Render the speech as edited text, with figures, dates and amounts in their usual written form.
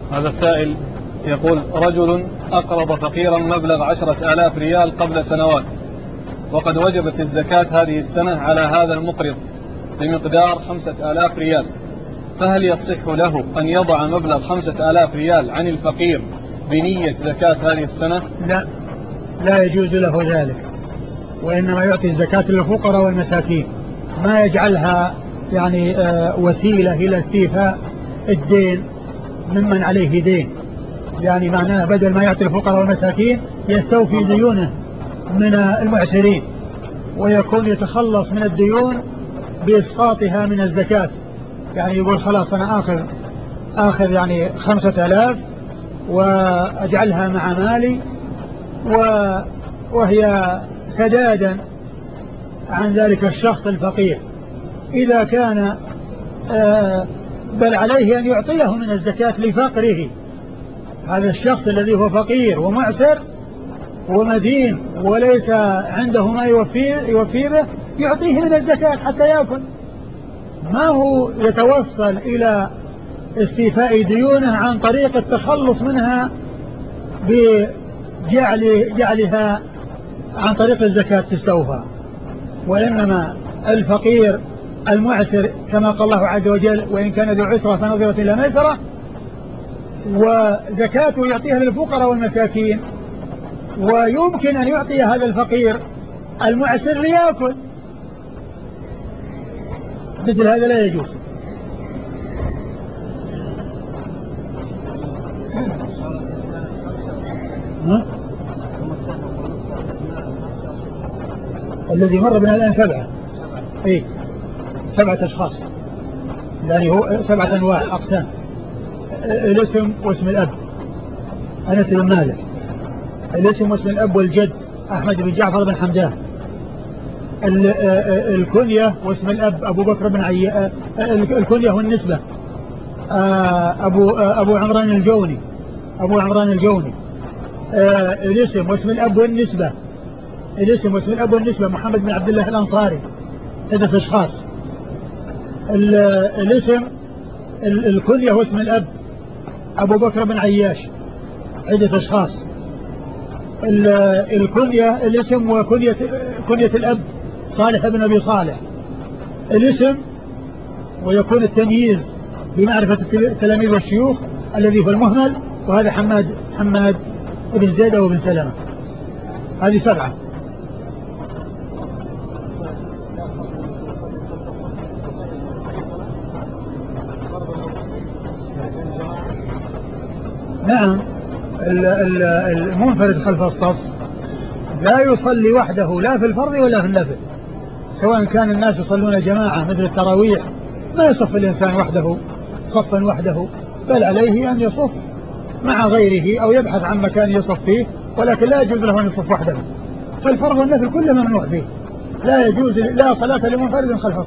هذا السائل يقول: رجل أقرض فقيرا مبلغ 10,000 ريال قبل سنوات، وقد وجبت الزكاة هذه السنة على هذا المقرض بمقدار 5,000 ريال، فهل يصح له أن يضع مبلغ 5,000 ريال عن الفقير بنية زكاة هذه السنة؟ لا، لا يجوز له ذلك، وإنما يعطي الزكاة للفقراء والمساكين، ما يجعلها يعني وسيلة إلى استيفاء الدين ممن عليه دين. يعني معناه بدل ما يعطي الفقراء والمساكين يستوفي ديونه من المعسرين، ويكون يتخلص من الديون بإسقاطها من الزكاة. يعني يقول خلاص أنا آخذ يعني 5,000 وأجعلها مع مالي وهي سدادا عن ذلك الشخص الفقير، إذا كان بل عليه أن يعطيه من الزكاة لفقره. هذا الشخص الذي هو فقير ومعسر ومدين وليس عنده ما يوفي به، يعطيه من الزكاة حتى يأكل، ما هو يتوصل إلى استيفاء ديونه عن طريق التخلص منها بجعلها عن طريق الزكاة تستوفى. وإنما الفقير المعسر كما قال الله عز وجل: وإن كان ذو عسرة فنظرة إلى ميسرة، وزكاته يعطيها للفقراء والمساكين، ويمكن أن يعطي هذا الفقير المعسر ليأكل، مثل هذا لا يجوز. الذي مر بنا الآن 7، 7 أشخاص، يعني هو 7 أنواع أقسام: الاسم واسم الأب أنس بن مالك، الاسم واسم الأب والجد أحمد بن جعفر بن حمدان، الكنية واسم الأب أبو بكر بن الكنية والنسبة أبو عمران الجوني، الاسم واسم الأب والنسبة، الاسم واسم الأب والنسبة محمد بن عبد الله الأنصاري، 3 أشخاص. الاسم الكنية واسم الأب أبو بكر بن عياش، 10 أشخاص. الكنية الاسم وكنية الأب صالح بن أبي صالح، الاسم ويكون التمييز بمعرفة التلاميذ والشيوخ الذي هو المهمل، وهذا حماد بن زيد وبن سلمة. هذه 7. نعم، المنفرد خلف الصف لا يصلي وحده لا في الفرض ولا في النفل، سواء كان الناس يصلون جماعة مثل التراويح، ما يصف الإنسان وحده صفا وحده، بل عليه أن يصف مع غيره أو يبحث عن مكان يصف فيه، ولكن لا يجوز له أن يصف وحده. فالفرض والنفل كله ممنوع فيه، لا يجوز، لا صلاة لمنفرد خلف الصف.